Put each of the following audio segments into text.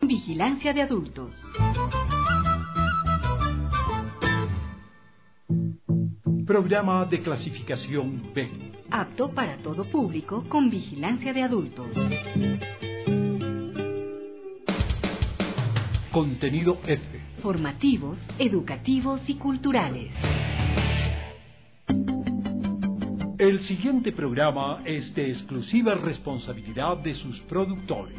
vigilancia de adultos. Programa de clasificación B. Apto para todo público con vigilancia de adultos. Contenido F. Formativos, educativos y culturales. El siguiente programa es de exclusiva responsabilidad de sus productores.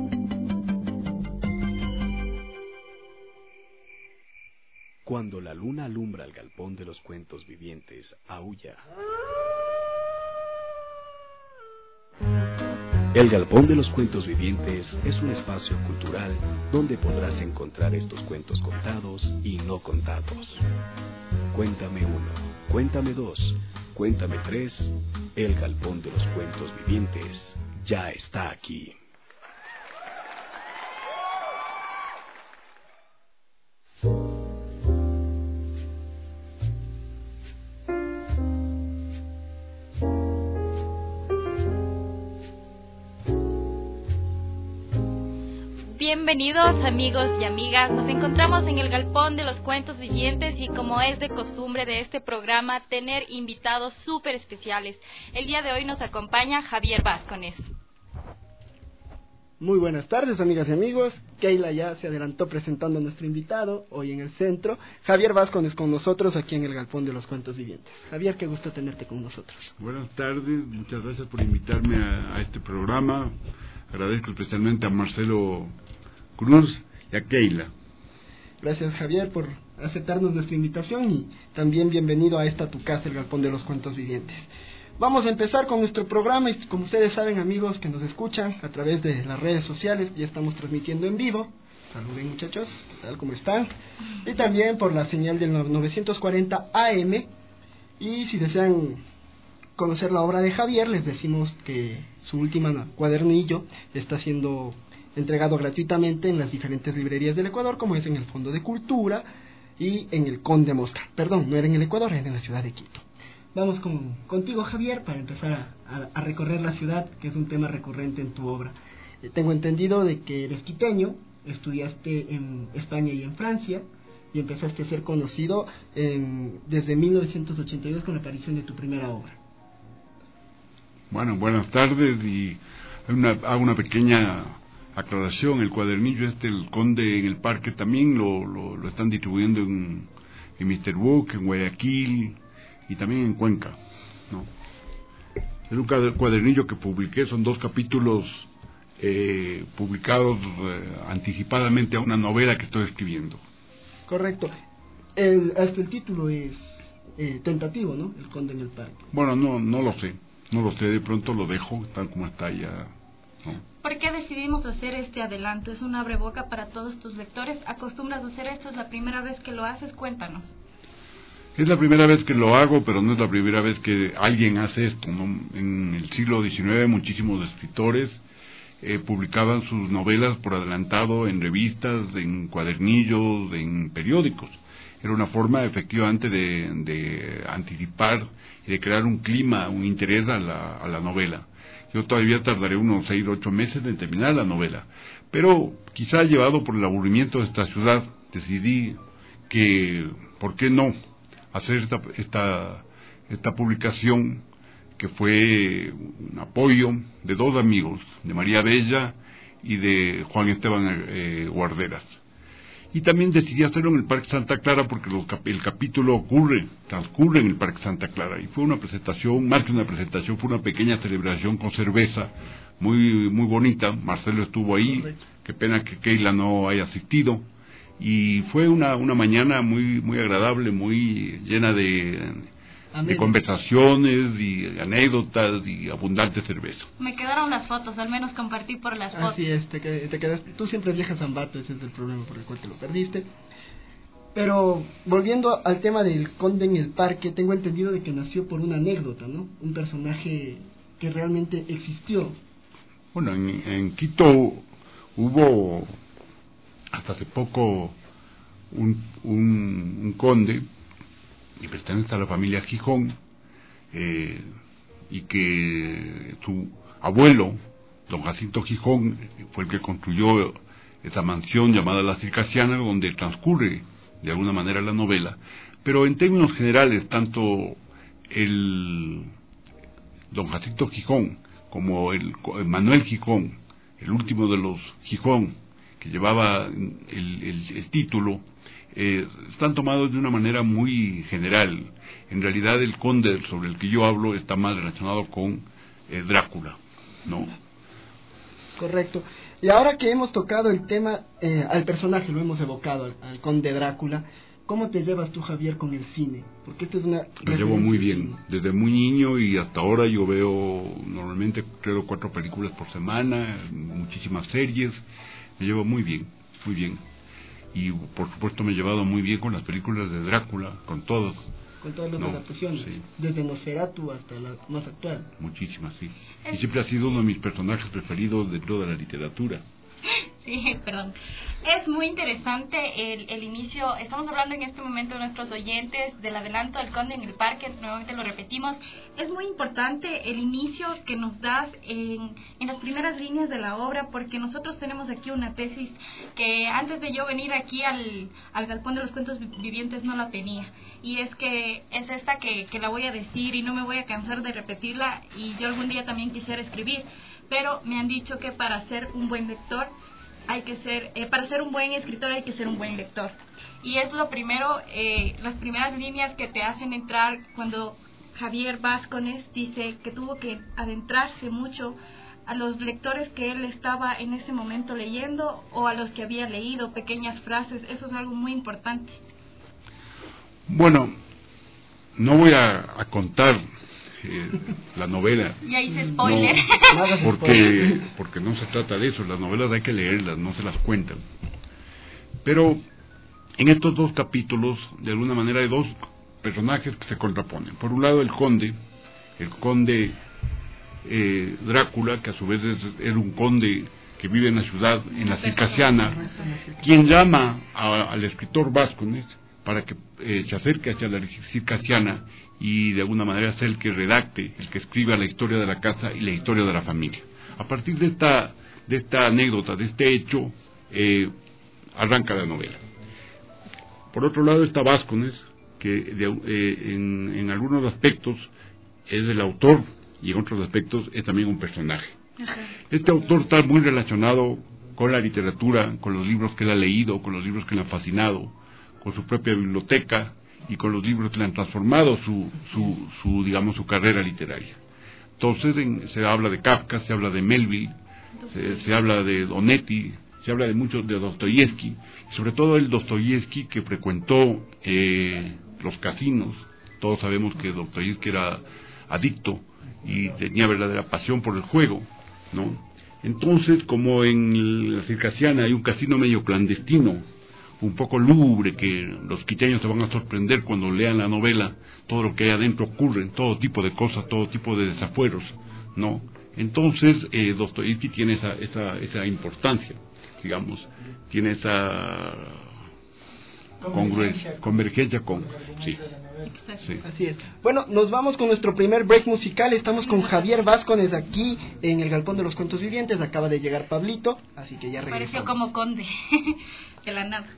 Cuando la luna alumbra el galpón de los cuentos vivientes, aúlla. El Galpón de los Cuentos Vivientes es un espacio cultural donde podrás encontrar estos cuentos contados y no contados. Cuéntame uno, cuéntame dos, cuéntame tres. El Galpón de los Cuentos Vivientes ya está aquí. Bienvenidos amigos y amigas, nos encontramos en el Galpón de los Cuentos Vivientes y como es de costumbre de este programa, tener invitados súper especiales. El día de hoy nos acompaña Javier Vázquez. Muy buenas tardes amigas y amigos, Keila ya se adelantó presentando a nuestro invitado, hoy en el centro, Javier Vázquez con nosotros aquí en el Galpón de los Cuentos Vivientes. Javier, qué gusto tenerte con nosotros. Buenas tardes, muchas gracias por invitarme a este programa, agradezco especialmente a Marcelo Cruz y a Keila. Gracias Javier por aceptarnos nuestra invitación y también bienvenido a esta tu casa, el Galpón de los Cuentos Vivientes. Vamos a empezar con nuestro programa y como ustedes saben amigos que nos escuchan a través de las redes sociales, ya estamos transmitiendo en vivo. Saluden muchachos, ¿qué tal? ¿Cómo están? Y también por la señal del 940 AM y si desean conocer la obra de Javier, les decimos que su última cuadernillo está siendo entregado gratuitamente en las diferentes librerías del Ecuador, como es en el Fondo de Cultura y en el Conde Mosca. Perdón, no era en el Ecuador, era en la ciudad de Quito. Vamos contigo, Javier, para empezar a recorrer la ciudad, que es un tema recurrente en tu obra. Tengo entendido de que eres quiteño, estudiaste en España y en Francia, y empezaste a ser conocido desde 1982 con la aparición de tu primera obra. Bueno, buenas tardes y hago una pequeña aclaración. El cuadernillo el Conde en el Parque también lo están distribuyendo en Mr. Book, en Guayaquil y también en Cuenca, ¿no? Es un cuadernillo que publiqué, son 2 capítulos publicados anticipadamente a una novela que estoy escribiendo. Correcto. Hasta el título es tentativo, ¿no? El Conde en el Parque. Bueno, no lo sé, de pronto lo dejo tal como está ya, ¿no? ¿Por qué decidimos hacer este adelanto? Es un abreboca para todos tus lectores. ¿Acostumbras a hacer esto? ¿Es la primera vez que lo haces? Cuéntanos. Es la primera vez que lo hago, pero no es la primera vez que alguien hace esto, ¿no? En el siglo XIX muchísimos escritores publicaban sus novelas por adelantado en revistas, en cuadernillos, en periódicos. Era una forma efectivamente de anticipar y de crear un clima, un interés a la novela. Yo todavía tardaré unos 6 o 8 meses en terminar la novela, pero quizá llevado por el aburrimiento de esta ciudad, decidí que, ¿por qué no?, hacer esta publicación, que fue un apoyo de 2 amigos, de María Bella y de Juan Esteban Guarderas. Y también decidí hacerlo en el Parque Santa Clara porque el capítulo transcurre en el Parque Santa Clara, y fue una presentación, más que una presentación, fue una pequeña celebración con cerveza, muy bonita. Marcelo estuvo ahí, qué pena que Keila no haya asistido, y fue una mañana muy agradable, muy llena de conversaciones y anécdotas y abundante cerveza. Me quedaron las fotos, al menos compartí por las fotos. Así es, te quedaste. Tú siempre viajas a Ambato, ese es el problema por el cual te lo perdiste. Pero volviendo al tema del Conde en el Parque, tengo entendido de que nació por una anécdota, ¿no? Un personaje que realmente existió. Bueno, en Quito hubo hasta hace poco un conde y pertenece a la familia Gijón, y que su abuelo, don Jacinto Gijón, fue el que construyó esa mansión llamada La Circasiana, donde transcurre de alguna manera la novela. Pero en términos generales, tanto el don Jacinto Gijón como el Manuel Gijón, el último de los Gijón, que llevaba el título, están tomados de una manera muy general. En realidad el conde sobre el que yo hablo está más relacionado con Drácula, ¿no? Correcto. Y ahora que hemos tocado el tema, al personaje lo hemos evocado, al conde Drácula, ¿cómo te llevas tú, Javier, con el cine? Porque esto es una... Lo llevo muy bien. Desde muy niño y hasta ahora yo veo normalmente 3 o 4 películas por semana, muchísimas series. Me llevo muy bien, muy bien. Y por supuesto me he llevado muy bien con las películas de Drácula, con todas. Con todas las adaptaciones, sí. Desde Nosferatu hasta la más actual. Muchísimas, sí. Y siempre ha sido uno de mis personajes preferidos dentro de la literatura. Sí, perdón. Es muy interesante el inicio. Estamos hablando en este momento de nuestros oyentes del adelanto del Conde en el Parque. Nuevamente lo repetimos. Es muy importante el inicio que nos das en las primeras líneas de la obra, porque nosotros tenemos aquí una tesis que antes de yo venir aquí al Galpón de los Cuentos Vivientes no la tenía. Y es que es esta que la voy a decir y no me voy a cansar de repetirla, y yo algún día también quisiera escribir. Pero me han dicho que para ser un buen lector hay que ser, para ser un buen escritor hay que ser un buen lector. Y es lo primero, las primeras líneas que te hacen entrar cuando Javier Vázquez dice que tuvo que adentrarse mucho a los lectores que él estaba en ese momento leyendo o a los que había leído, pequeñas frases. Eso es algo muy importante. Bueno, no voy a contar la novela. Ya hice spoiler. No, porque no se trata de eso. Las novelas hay que leerlas, no se las cuentan. Pero en estos 2 capítulos, de alguna manera, hay 2 personajes que se contraponen. Por un lado, el conde Drácula, que a su vez es un conde que vive en la ciudad, en la Circasiana, quien llama al escritor Vázquez para que se acerque hacia la Circasiana y de alguna manera sea el que redacte, el que escriba la historia de la casa y la historia de la familia. A partir de esta anécdota, de este hecho, arranca la novela. Por otro lado está Vázquez, que en algunos aspectos es el autor y en otros aspectos es también un personaje. Este autor está muy relacionado con la literatura, con los libros que él ha leído, con los libros que le han fascinado, con su propia biblioteca y con los libros que le han transformado su carrera literaria. Entonces se habla de Kafka, se habla de Melville, se habla de Donetti, se habla de muchos, de Dostoyevsky, y sobre todo el Dostoyevsky que frecuentó los casinos. Todos sabemos que Dostoyevsky era adicto y tenía verdadera pasión por el juego, ¿no? Entonces, como en la Circasiana hay un casino medio clandestino, un poco lúgubre, que los quiteños se van a sorprender cuando lean la novela, todo lo que hay adentro ocurre, todo tipo de cosas, todo tipo de desafueros, ¿no? Entonces, Dostoyevsky tiene esa importancia, digamos, tiene esa convergencia con... Sí. Así es. Bueno, nos vamos con nuestro primer break musical. Estamos con Javier Vázquez aquí en el Galpón de los Cuentos Vivientes. Acaba de llegar Pablito, así que ya regresamos. Pareció como conde, de la nada.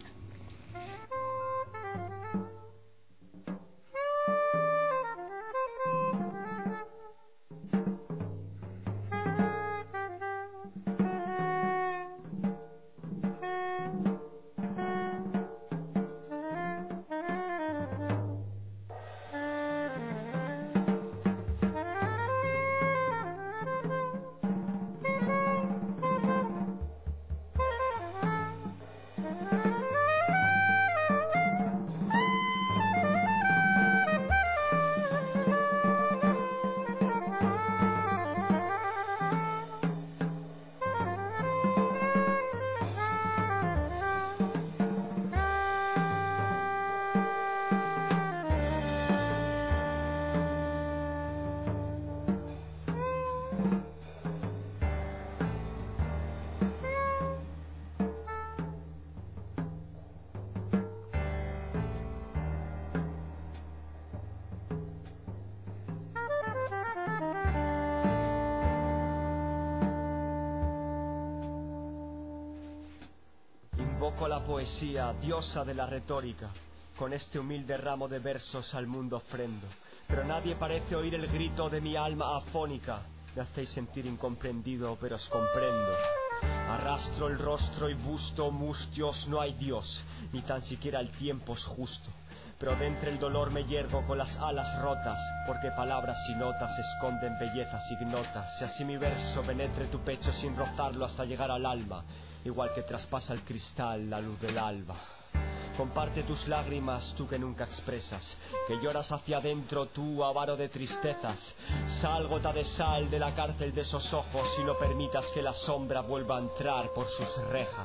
Invoco la poesía, diosa de la retórica. Con este humilde ramo de versos al mundo ofrendo. Pero nadie parece oír el grito de mi alma afónica. Me hacéis sentir incomprendido, pero os comprendo. Arrastro el rostro y busto, mustios, no hay Dios, ni tan siquiera el tiempo es justo. Pero de entre el dolor me yergo con las alas rotas, porque palabras y notas esconden bellezas ignotas. Si así mi verso penetre tu pecho sin rozarlo hasta llegar al alma, igual que traspasa el cristal la luz del alba. Comparte tus lágrimas, tú que nunca expresas, que lloras hacia adentro tú, avaro de tristezas. Sal, gota de sal, de la cárcel de esos ojos, y no permitas que la sombra vuelva a entrar por sus rejas.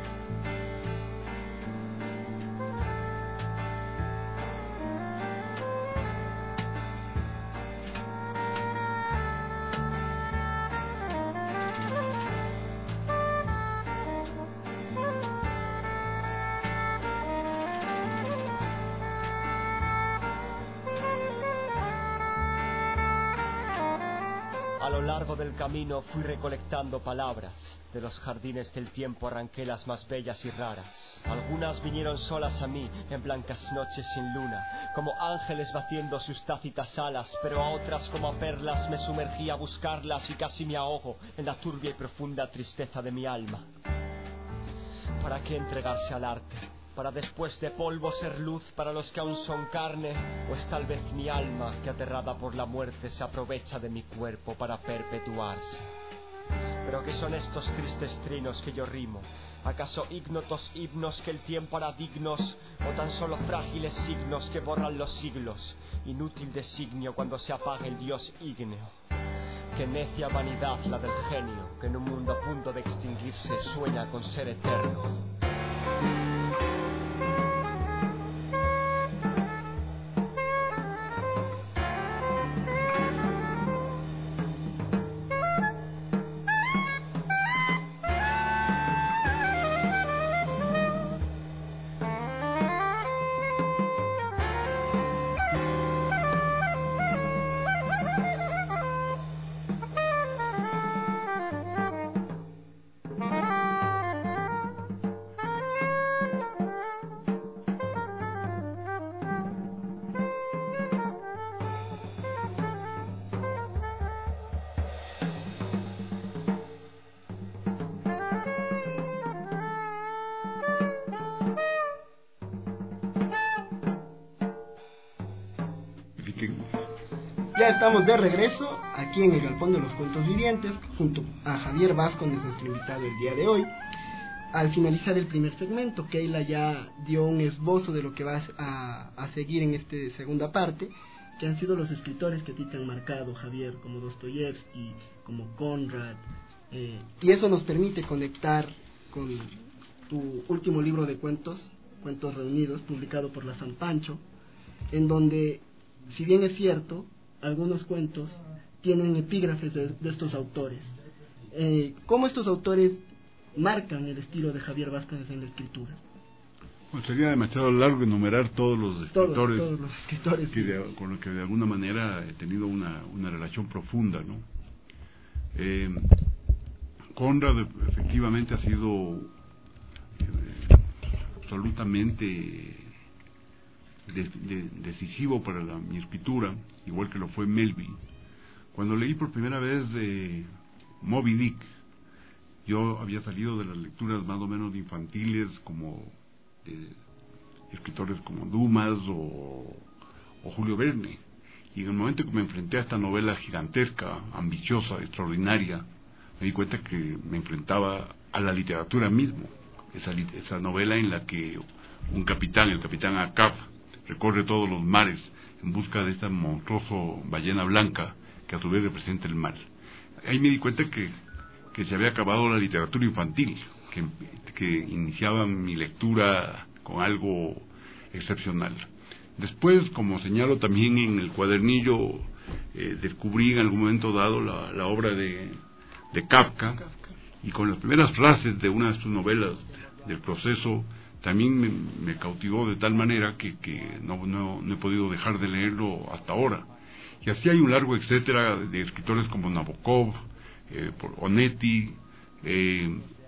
A lo largo del camino fui recolectando palabras. De los jardines del tiempo arranqué las más bellas y raras. Algunas vinieron solas a mí en blancas noches sin luna, como ángeles batiendo sus tácitas alas, pero a otras como a perlas me sumergí a buscarlas y casi me ahogo en la turbia y profunda tristeza de mi alma. ¿Para qué entregarse al arte? ¿Para después de polvo ser luz para los que aún son carne? ¿O es tal vez mi alma que aterrada por la muerte se aprovecha de mi cuerpo para perpetuarse? ¿Pero qué son estos tristes trinos que yo rimo? ¿Acaso ignotos himnos que el tiempo hará dignos? ¿O tan solo frágiles signos que borran los siglos? Inútil designio cuando se apague el dios ígneo. Qué necia vanidad la del genio, que en un mundo a punto de extinguirse sueña con ser eterno. Ya estamos de regreso aquí en el Galpón de los Cuentos Vivientes junto a Javier Vázquez, nuestro invitado el día de hoy. Al finalizar el primer segmento, Keila ya dio un esbozo de lo que va a seguir en esta segunda parte, que han sido los escritores que a ti te han marcado, Javier, como Dostoyevsky, como Conrad, y eso nos permite conectar con tu último libro de cuentos, Cuentos Reunidos, publicado por la San Pancho, en donde, si bien es cierto, algunos cuentos tienen epígrafes de estos autores. ¿Cómo estos autores marcan el estilo de Javier Vázquez en la escritura? Pues sería demasiado largo enumerar todos los escritores, todos los escritores con los que de alguna manera he tenido una relación profunda, ¿no? Conrad efectivamente ha sido absolutamente decisivo para mi escritura, igual que lo fue Melville. Cuando leí por primera vez de Moby Dick, yo había salido de las lecturas más o menos infantiles, como escritores como Dumas o Julio Verne, y en el momento que me enfrenté a esta novela gigantesca, ambiciosa, extraordinaria, me di cuenta que me enfrentaba a la literatura mismo, esa novela en la que un capitán, el capitán Ahab, recorre todos los mares en busca de esta monstruosa ballena blanca que a su vez representa el mal. Ahí me di cuenta que se había acabado la literatura infantil, que iniciaba mi lectura con algo excepcional. Después, como señalo también en el cuadernillo, descubrí en algún momento dado la obra de Kafka, y con las primeras frases de una de sus novelas, del Proceso, también me cautivó de tal manera que no he podido dejar de leerlo hasta ahora. Y así hay un largo etcétera de escritores como Nabokov, Onetti,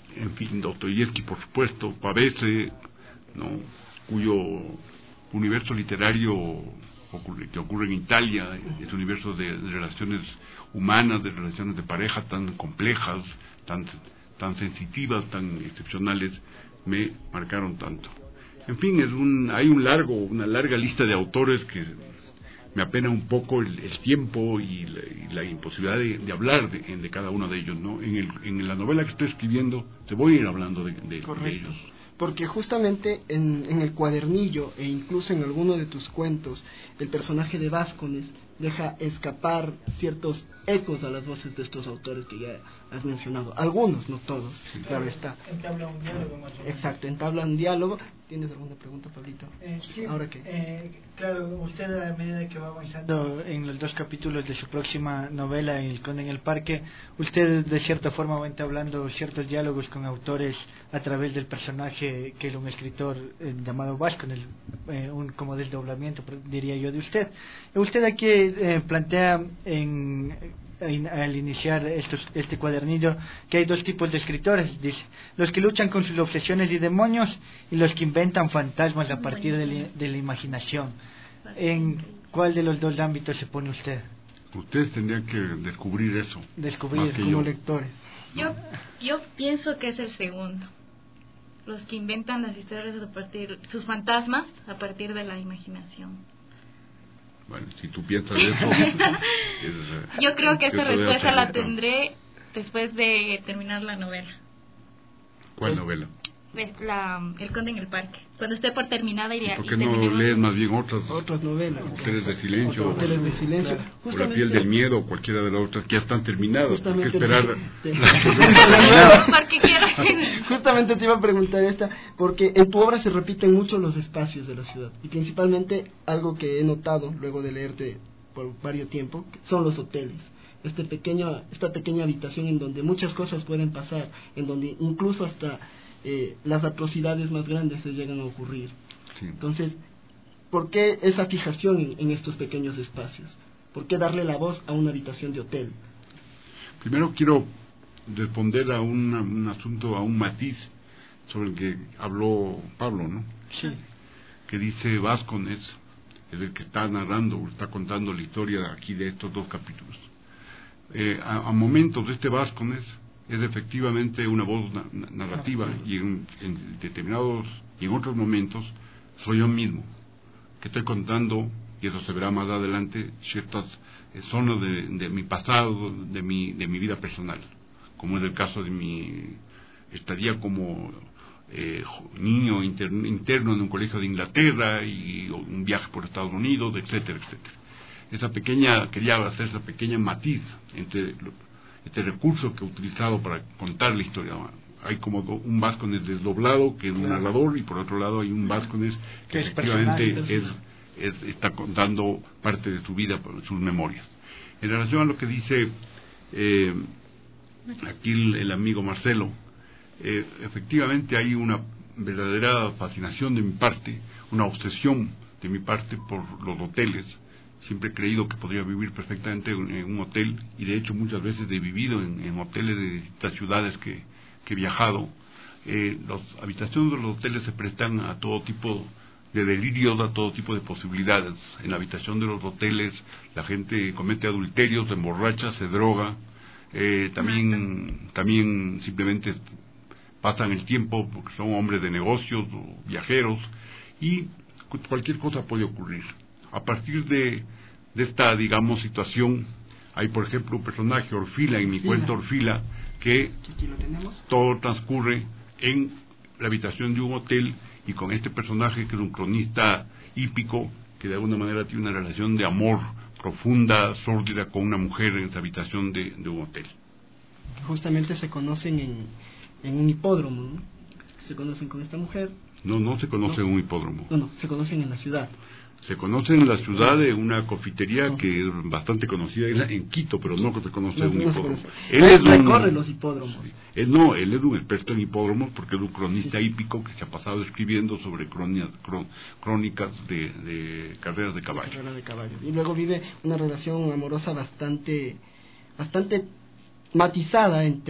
en fin, Dostoyevsky, por supuesto, Pavese, ¿no?, cuyo universo literario que ocurre en Italia, ese universo de relaciones humanas, de relaciones de pareja tan complejas, tan sensitivas, tan excepcionales, me marcaron tanto. En fin, hay una larga lista de autores que me apena un poco el tiempo y la imposibilidad de hablar de cada uno de ellos, ¿no? En la novela que estoy escribiendo te voy a ir hablando de ellos. Porque justamente en el cuadernillo e incluso en alguno de tus cuentos, el personaje de Vázquez deja escapar ciertos ecos a las voces de estos autores que ya has mencionado. Algunos, no todos, sí, claro está. Entabla un diálogo. Exacto, entabla un diálogo. ¿Tienes alguna pregunta, Pablito? Sí, ¿ahora qué? Claro, usted a medida que va avanzando en los 2 capítulos de su próxima novela, El Conde en el Parque, usted de cierta forma va entablando ciertos diálogos con autores a través del personaje que era un escritor llamado Vázquez, como desdoblamiento, diría yo, de usted. Usted aquí plantea al iniciar este cuadernillo que hay 2 tipos de escritores, dice: los que luchan con sus obsesiones y demonios y los que inventan fantasmas a partir de la imaginación. ¿En cuál de los 2 ámbitos se pone usted? Ustedes tendrían que descubrir eso. Descubrir como lectores. Yo pienso que es el segundo. Los que inventan las historias sus fantasmas a partir de la imaginación. Bueno, si tú piensas eso... yo creo que esa respuesta la tendré después de terminar la novela. ¿Cuál novela? El Conde en el Parque. Cuando esté por terminada iría. ¿Por qué no lees más bien otras novelas? Hoteles de Silencio. Hoteles de Silencio. Claro. O La Piel del Miedo, o cualquiera de las otras que ya están terminadas. ¿Por qué esperar? Justamente te iba a preguntar esta, porque en tu obra se repiten mucho los espacios de la ciudad. Y principalmente algo que he notado luego de leerte por varios tiempo son los hoteles. Esta pequeña habitación en donde muchas cosas pueden pasar, en donde incluso hasta las atrocidades más grandes se llegan a ocurrir. Sí. Entonces, ¿por qué esa fijación en estos pequeños espacios? ¿Por qué darle la voz a una habitación de hotel? Primero quiero responder a un asunto, a un matiz sobre el que habló Pablo, ¿no? Sí. Que dice Vázquez, es el que está narrando, está contando la historia aquí de estos 2 capítulos. A momentos de este Vázquez es efectivamente una voz narrativa, y en determinados y en otros momentos soy yo mismo que estoy contando, y eso se verá más adelante, ciertas zonas de mi pasado, de mi vida personal, como es el caso de mi estadía como niño interno en un colegio de Inglaterra y un viaje por Estados Unidos, etcétera, etcétera. Quería hacer esa pequeña matiz entre este recurso que he utilizado para contar la historia. Hay como un Vázquez desdoblado, que es un narrador, y por otro lado hay un Vázquez que efectivamente está contando parte de su vida, sus memorias. En relación a lo que dice aquí el amigo Marcelo, efectivamente hay una verdadera fascinación de mi parte, una obsesión de mi parte por los hoteles. Siempre he creído que podría vivir perfectamente en un hotel, y de hecho muchas veces he vivido en hoteles de distintas ciudades que he viajado. Las habitaciones de los hoteles se prestan a todo tipo de delirios, a todo tipo de posibilidades. En la habitación de los hoteles la gente comete adulterios, se emborracha, se droga, también simplemente pasan el tiempo porque son hombres de negocios o viajeros, y cualquier cosa puede ocurrir. A partir de esta, digamos, situación, hay por ejemplo un personaje, Orfila, en mi cuento Orfila, que todo transcurre en la habitación de un hotel, y con este personaje que es un cronista hípico, que de alguna manera tiene una relación de amor profunda, sórdida, con una mujer en esa habitación de un hotel. Justamente se conocen en un hipódromo, ¿no? Se conocen con esta mujer. No se conoce en un hipódromo. No, se conocen en la ciudad. Se conoce en la ciudad de una confitería que es bastante conocida en Quito, pero no se conoce en un hipódromo. Él recorre los hipódromos. Él es un experto en hipódromos, porque es un cronista hípico que se ha pasado escribiendo sobre crónicas de carreras de caballo. Y luego vive una relación amorosa bastante matizada entre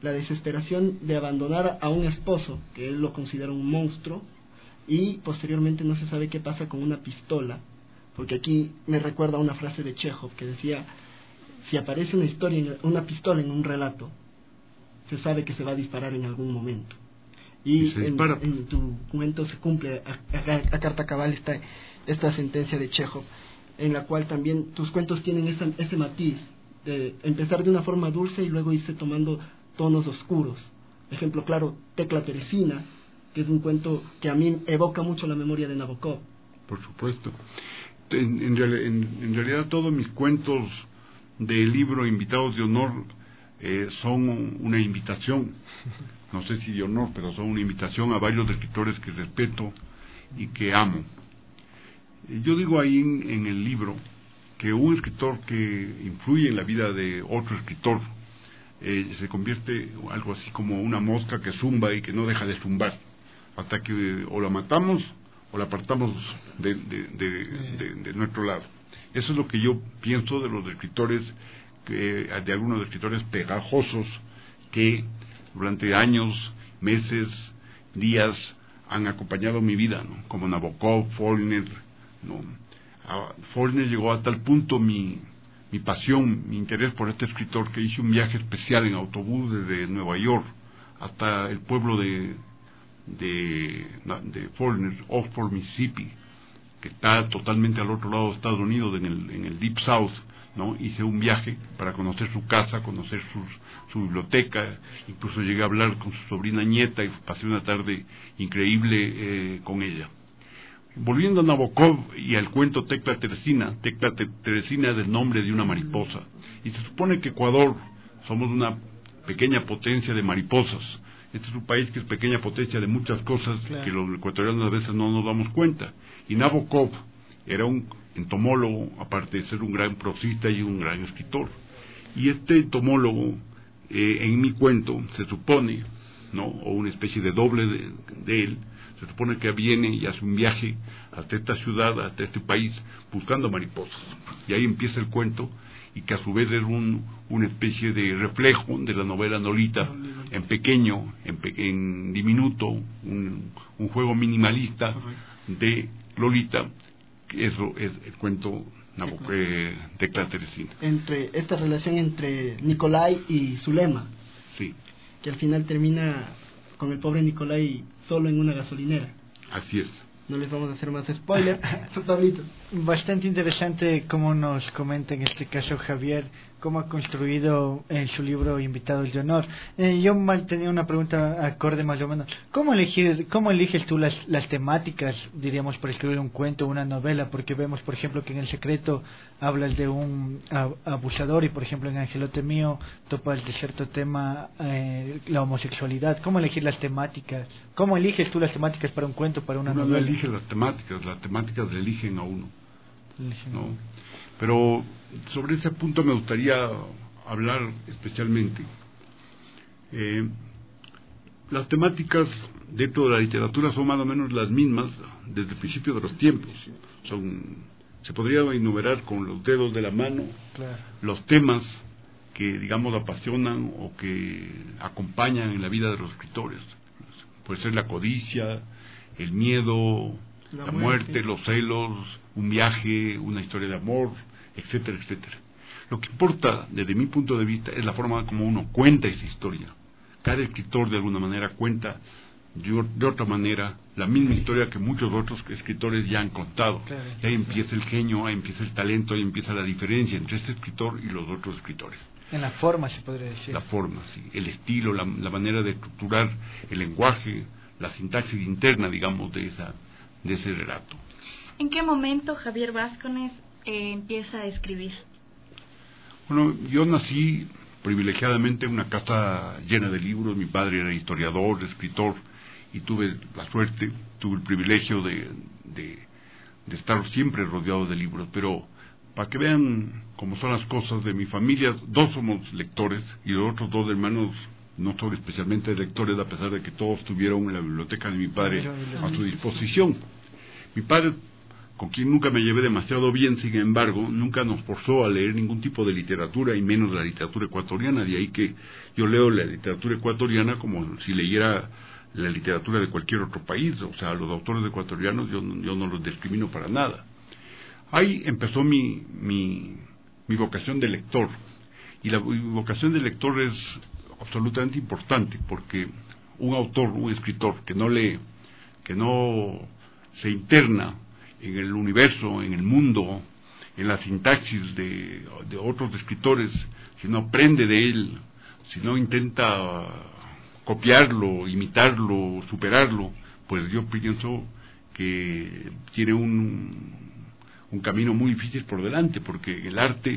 la desesperación de abandonar a un esposo, que él lo considera un monstruo, y posteriormente no se sabe qué pasa con una pistola, porque aquí me recuerda una frase de Chekhov que decía: si aparece una pistola en un relato, se sabe que se va a disparar en algún momento. Y en tu cuento se cumple a carta cabal esta sentencia de Chekhov, en la cual también tus cuentos tienen ese matiz de empezar de una forma dulce y luego irse tomando tonos oscuros. Ejemplo claro, Tecla Teresina, que es un cuento que a mí evoca mucho la memoria de Nabokov. Por supuesto. En realidad todos mis cuentos del libro Invitados de Honor son una invitación, no sé si de honor, pero son una invitación a varios escritores que respeto y que amo. Yo digo ahí en el libro que un escritor que influye en la vida de otro escritor se convierte algo así como una mosca que zumba y que no deja de zumbar hasta que o la matamos o la apartamos de nuestro lado. Eso es lo que yo pienso de los escritores, de algunos escritores pegajosos que durante años, meses, días han acompañado mi vida, ¿no? Como Nabokov, Faulkner, ¿no? Faulkner llegó a tal punto mi pasión, mi interés por este escritor, que hice un viaje especial en autobús desde Nueva York hasta el pueblo de Faulkner, Oxford, Mississippi, que está totalmente al otro lado de Estados Unidos, en el Deep South, ¿no? Hice un viaje para conocer su casa, conocer su biblioteca, incluso llegué a hablar con su sobrina nieta y pasé una tarde increíble con ella. Volviendo a Nabokov y al cuento Tecla Teresina es el nombre de una mariposa, y se supone que Ecuador somos una pequeña potencia de mariposas. Este es un país que es pequeña potencia de muchas cosas, claro, que los ecuatorianos a veces no nos damos cuenta. Y Nabokov era un entomólogo, aparte de ser un gran prosista y un gran escritor. Y este entomólogo, en mi cuento, se supone, ¿no?, o una especie de doble de él, se supone que viene y hace un viaje hasta esta ciudad, hasta este país, buscando mariposas. Y ahí empieza el cuento, y que a su vez es una especie de reflejo de la novela Nolita, en pequeño, en diminuto, un juego minimalista de Lolita. Eso es el cuento Tecla Teresina. Entre esta relación entre Nicolai y Zulema, sí, que al final termina con el pobre Nicolai solo en una gasolinera. Así es. No les vamos a hacer más spoiler. Pablito. Bastante interesante como nos comenta en este caso Javier, cómo ha construido en su libro Invitados de Honor. Yo tenía una pregunta acorde más o menos. ¿Cómo eliges tú las temáticas, diríamos, para escribir un cuento o una novela? Porque vemos, por ejemplo, que en El Secreto hablas de un abusador y, por ejemplo, en Angelote Mío topas de cierto tema, la homosexualidad. ¿Cómo elegir las temáticas? ¿Cómo eliges tú las temáticas para un cuento, para una novela? No elige las temáticas le eligen a uno, ¿no? Pero sobre ese punto me gustaría hablar especialmente. Las temáticas dentro de la literatura son más o menos las mismas desde el principio de los tiempos. Se podría enumerar con los dedos de la mano, claro, los temas que, digamos, apasionan o que acompañan en la vida de los escritores. Puede ser la codicia, el miedo, la muerte, los celos, un viaje, una historia de amor, etcétera, etcétera. Lo que importa, desde mi punto de vista, es la forma como uno cuenta esa historia. Cada escritor, de alguna manera, cuenta de otra manera la misma historia que muchos otros escritores ya han contado. Claro, y ahí empieza el genio, ahí empieza el talento, ahí empieza la diferencia entre este escritor y los otros escritores. En la forma, se podría decir. La forma, sí. El estilo, la manera de estructurar el lenguaje, la sintaxis interna, digamos, de ese relato. ¿En qué momento Javier Vázquez empieza a escribir? Bueno, yo nací privilegiadamente en una casa llena de libros. Mi padre era historiador, escritor, y tuve el privilegio de estar siempre rodeado de libros. Pero para que vean cómo son las cosas de mi familia, 2 somos lectores y los otros 2 hermanos no son especialmente lectores, a pesar de que todos tuvieron la biblioteca de mi padre a su disposición. Mi padre con quien nunca me llevé demasiado bien, sin embargo, nunca nos forzó a leer ningún tipo de literatura, y menos la literatura ecuatoriana. De ahí que yo leo la literatura ecuatoriana como si leyera la literatura de cualquier otro país. O sea, los autores ecuatorianos yo no los discrimino para nada. Ahí empezó mi vocación de lector, y la vocación de lector es absolutamente importante, porque un autor, un escritor que no lee, que no se interna en el universo, en el mundo, en la sintaxis de otros escritores, si no aprende de él, si no intenta copiarlo, imitarlo, superarlo, pues yo pienso que tiene un camino muy difícil por delante, porque el arte,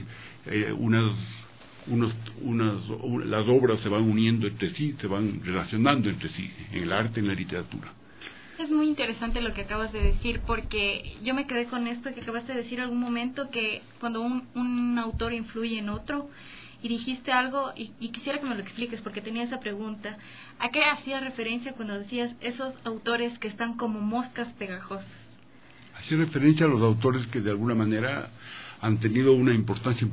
las obras se van uniendo entre sí, se van relacionando entre sí, en el arte, en la literatura. Es muy interesante lo que acabas de decir, porque yo me quedé con esto que acabaste de decir en algún momento, que cuando un autor influye en otro, y dijiste algo, y quisiera que me lo expliques, porque tenía esa pregunta. ¿A qué hacías referencia cuando decías esos autores que están como moscas pegajosas? Hacía referencia a los autores que de alguna manera han tenido una importancia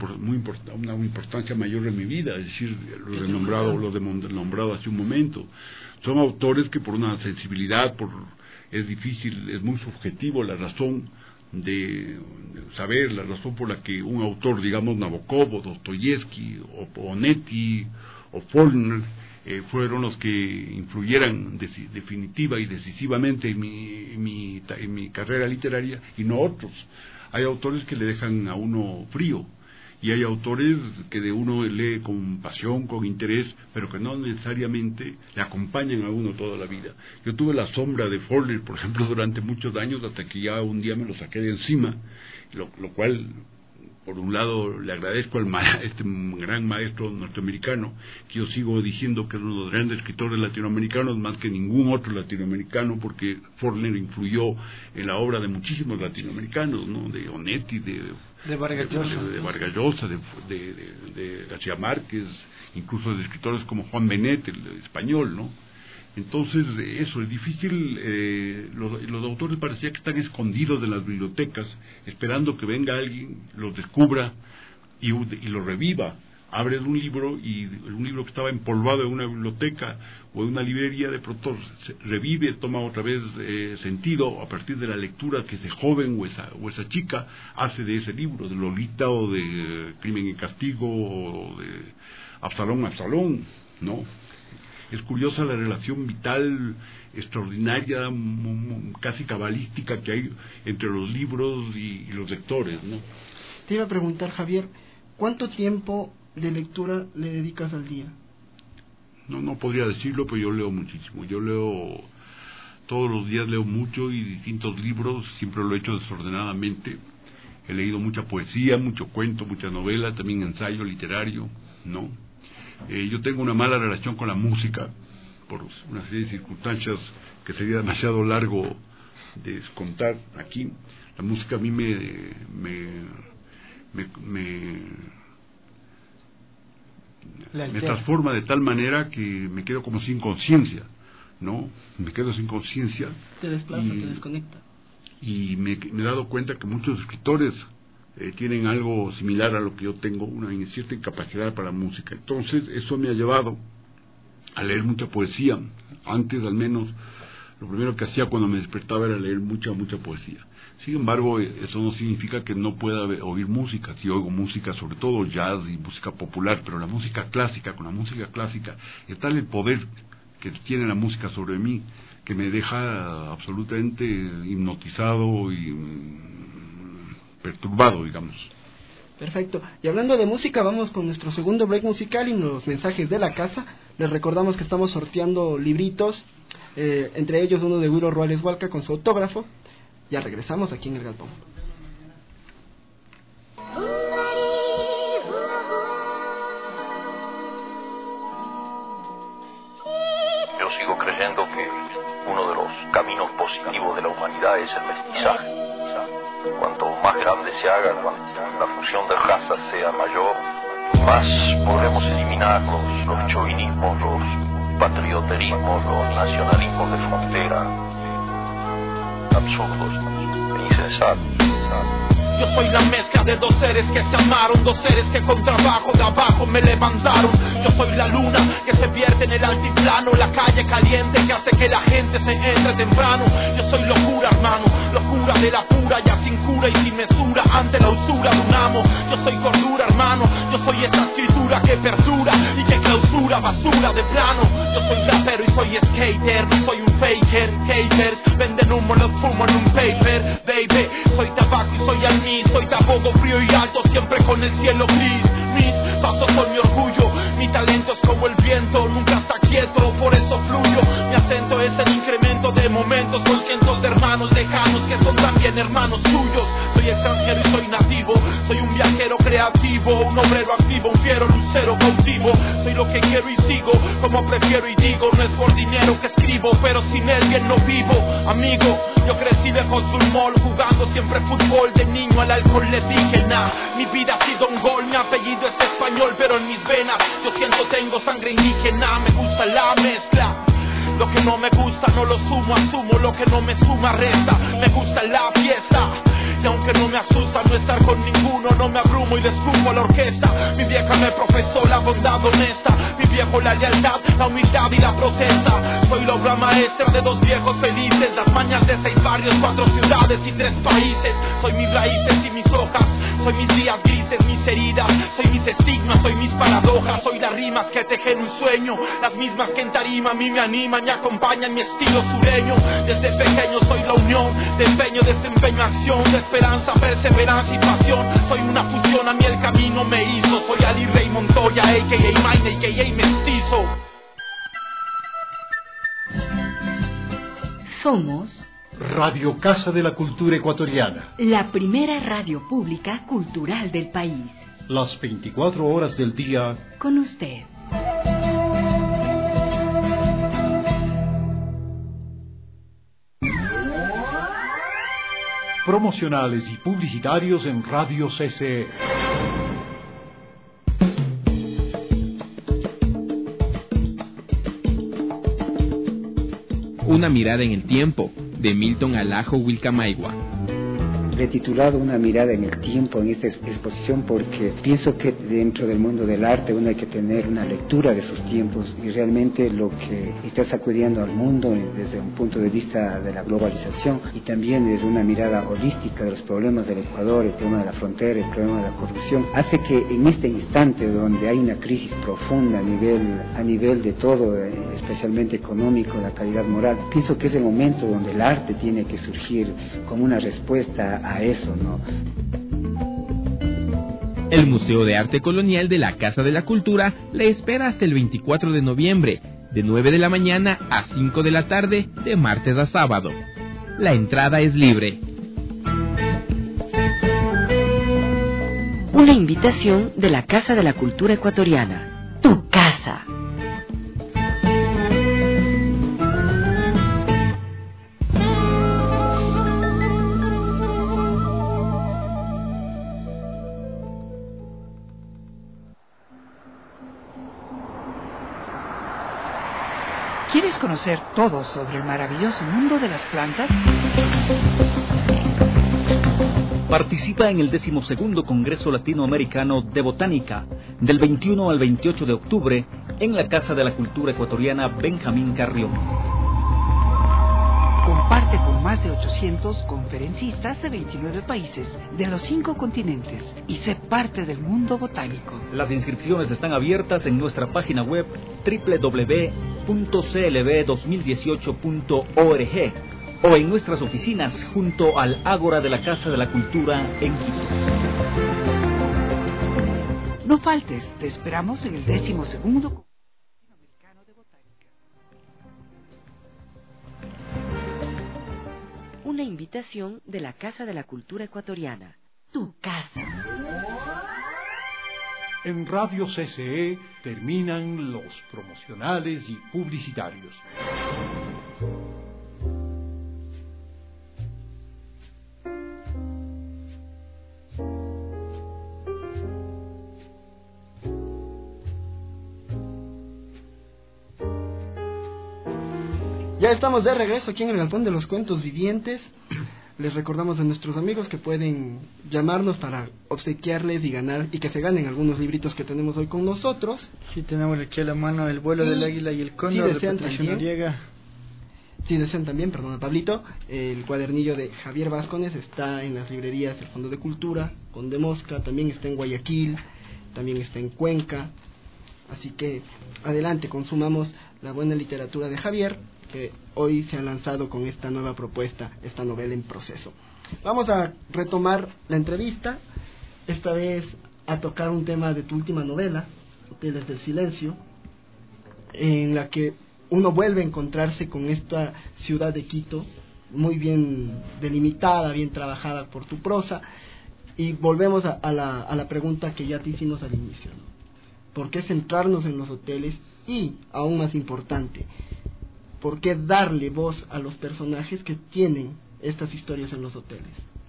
mayor en mi vida, es decir, los de nombrado hace un momento. Son autores que por una sensibilidad, es difícil, es muy subjetivo la razón de saber, la razón por la que un autor, digamos Nabokov, o Dostoyevsky, o Onetti, o Faulkner, fueron los que influyeran definitiva y decisivamente en mi carrera literaria, y no otros. Hay autores que le dejan a uno frío, y hay autores que de uno lee con pasión, con interés, pero que no necesariamente le acompañan a uno toda la vida. Yo tuve la sombra de Faulkner, por ejemplo, durante muchos años, hasta que ya un día me lo saqué de encima, lo cual, por un lado, le agradezco a este gran maestro norteamericano, que yo sigo diciendo que es uno de los grandes escritores latinoamericanos, más que ningún otro latinoamericano, porque Faulkner influyó en la obra de muchísimos latinoamericanos, ¿no? De Onetti, de Vargas Llosa, de García Márquez, incluso de escritores como Juan Benet, el español, ¿no? Entonces, eso es difícil. Los autores parecía que están escondidos de las bibliotecas, esperando que venga alguien, los descubra y lo reviva. Abres un libro, y un libro que estaba empolvado en una biblioteca o en una librería, de pronto se revive, toma otra vez sentido a partir de la lectura que ese joven o esa chica hace de ese libro, de Lolita, o de Crimen y Castigo, o de Absalón, ¿no? Es curiosa la relación vital, extraordinaria, casi cabalística, que hay entre los libros y los lectores, ¿no? Te iba a preguntar, Javier, ¿cuánto tiempo de lectura le dedicas al día? No podría decirlo, pero yo leo muchísimo. Yo leo, todos los días leo mucho, y distintos libros, siempre lo he hecho desordenadamente. He leído mucha poesía, mucho cuento, mucha novela, también ensayo literario, ¿no? Yo tengo una mala relación con la música, por una serie de circunstancias que sería demasiado largo de contar aquí. La música a mí me transforma de tal manera que me quedo como sin conciencia, ¿no? Me quedo sin conciencia. Te desplaza, te desconecta. Y me he dado cuenta que muchos escritores tienen algo similar a lo que yo tengo, una cierta incapacidad para la música. Entonces, eso me ha llevado a leer mucha poesía. Antes, al menos, lo primero que hacía cuando me despertaba era leer mucha poesía. Sin embargo, eso no significa que no pueda oír música. Sí oigo música, sobre todo jazz y música popular, pero la música clásica, con la música clásica, es tal el poder que tiene la música sobre mí, que me deja absolutamente hipnotizado y perturbado, digamos. Perfecto. Y hablando de música, vamos con nuestro segundo break musical y los mensajes de la casa. Les recordamos que estamos sorteando libritos, entre ellos uno de Guiro Ruales Hualca con su autógrafo. Ya regresamos aquí en el Galpón. Yo sigo creyendo que uno de los caminos positivos de la humanidad es el mestizaje. Cuanto más grande se haga, cuanto la fusión de razas sea mayor, más podremos eliminar los chauvinismos, los patrioterismos, los nacionalismos de frontera absurdos e interesar. Yo soy la mezcla de dos seres que se amaron, dos seres que con trabajo de abajo me levantaron. Yo soy la luna que se vierte en el altiplano, la calle caliente que hace que la gente se entre temprano. Yo soy locura, hermano, locura de la pura, ya sin cura y sin mesura ante la usura de un amo. Yo soy cordura, hermano, yo soy esa escritura que perdura y que clausura basura de plano. Yo soy rapero y soy skater, no soy un faker. Haters venden humo, los fumo en un paper, baby. Soy tabaco y soy anís, soy tapoco frío y alto, siempre con el cielo gris. Mis pasos son mi orgullo, mi talento es como el viento, nunca está quieto, por eso fluyo. Mi acento es el incremento de momentos con cientos de hermanos lejanos que son también hermanos suyos. Soy extranjero y soy nativo, soy un viajero creativo, un obrero activo, un fiero lucero cautivo. Soy lo que quiero y sigo como prefiero y digo, no es por dinero que escribo, pero sin él bien no vivo. Amigo, yo crecí lejos de un mall, jugando siempre fútbol, de niño al alcohol le dije nah. Mi vida ha sido un gol, mi apellido es español, pero en mis venas yo siento tengo sangre indígena. Me gusta la mezcla, lo que no me gusta no lo sumo, asumo lo que no me suma resta. Me gusta la fiesta y aunque no me asusta no estar con ninguno, no me abrumo y descubro a la orquesta. Mi vieja me profesó la bondad honesta, mi viejo la lealtad, la humildad y la protesta. Soy la obra maestra de dos viejos felices, las mañas de 6 barrios, 4 ciudades y 3 países. Soy mis raíces y mis hojas, soy mis días grises, mis heridas, soy mis estigmas, soy mis paradojas. Soy las rimas que tejen un sueño, las mismas que en tarima a mí me animan y acompañan mi estilo sureño. Desde pequeño soy la unión de empeño, desempeño, acción, de esperanza, perseverancia y pasión. Soy una fusión, a mí el camino me hizo. Soy Ali Rey Montoya, a.k.a. Mine, a.k.a. Mestizo. Somos Radio Casa de la Cultura Ecuatoriana, la primera radio pública cultural del país. las 24 horas del día Con usted. promocionales y publicitarios en Radio CCE. Una mirada en el tiempo, de Milton Alajo Wilcamaigua. He titulado Una mirada en el tiempo en esta exposición porque pienso que dentro del mundo del arte uno hay que tener una lectura de sus tiempos y realmente lo que está sacudiendo al mundo desde un punto de vista de la globalización y también desde una mirada holística de los problemas del Ecuador, el problema de la frontera, el problema de la corrupción, hace que en este instante donde hay una crisis profunda a nivel de todo, especialmente económico, la calidad moral, pienso que es el momento donde el arte tiene que surgir como una respuesta a eso, ¿no? El Museo de Arte Colonial de la Casa de la Cultura le espera hasta el 24 de noviembre, de 9 de la mañana a 5 de la tarde, de martes a sábado. La entrada es libre. Una invitación de la Casa de la Cultura Ecuatoriana. Tu casa. ¿Quieres conocer todo sobre el maravilloso mundo de las plantas? Participa en el 12º Congreso Latinoamericano de Botánica, del 21 al 28 de octubre, en la Casa de la Cultura Ecuatoriana Benjamín Carrión. Comparte con más de 800 conferencistas de 29 países, de los 5 continentes, y sé parte del mundo botánico. Las inscripciones están abiertas en nuestra página web www.clb2018.org o en nuestras oficinas junto al Ágora de la Casa de la Cultura en Quito. No faltes, te esperamos en el 12º Congreso Latinoamericano de Botánica. Una invitación de la Casa de la Cultura Ecuatoriana. Tu casa. En Radio CCE terminan los promocionales y publicitarios. Ya estamos de regreso aquí en el Galpón de los Cuentos Vivientes. les recordamos a nuestros amigos que pueden llamarnos para obsequiarles y que se ganen algunos libritos que tenemos hoy con nosotros. Sí, tenemos aquí a la mano El vuelo del águila y el cóndor de Patricio Noriega. Si desean también, perdona Pablito, el cuadernillo de Javier Vázquez está en las librerías del Fondo de Cultura, Conde Mosca, también está en Guayaquil, también está en Cuenca. Así que adelante, consumamos la buena literatura de Javier, que hoy se ha lanzado con esta nueva propuesta, esta novela en proceso. Vamos a retomar la entrevista, esta vez a tocar un tema de tu última novela, Hoteles del Silencio, en la que uno vuelve a encontrarse con esta ciudad de Quito, muy bien delimitada, bien trabajada por tu prosa, y volvemos a la pregunta que ya te hicimos al inicio, ¿no? ¿Por qué centrarnos en los hoteles? Y, aún más importante, ¿por qué darle voz a los personajes que tienen estas historias en los hoteles?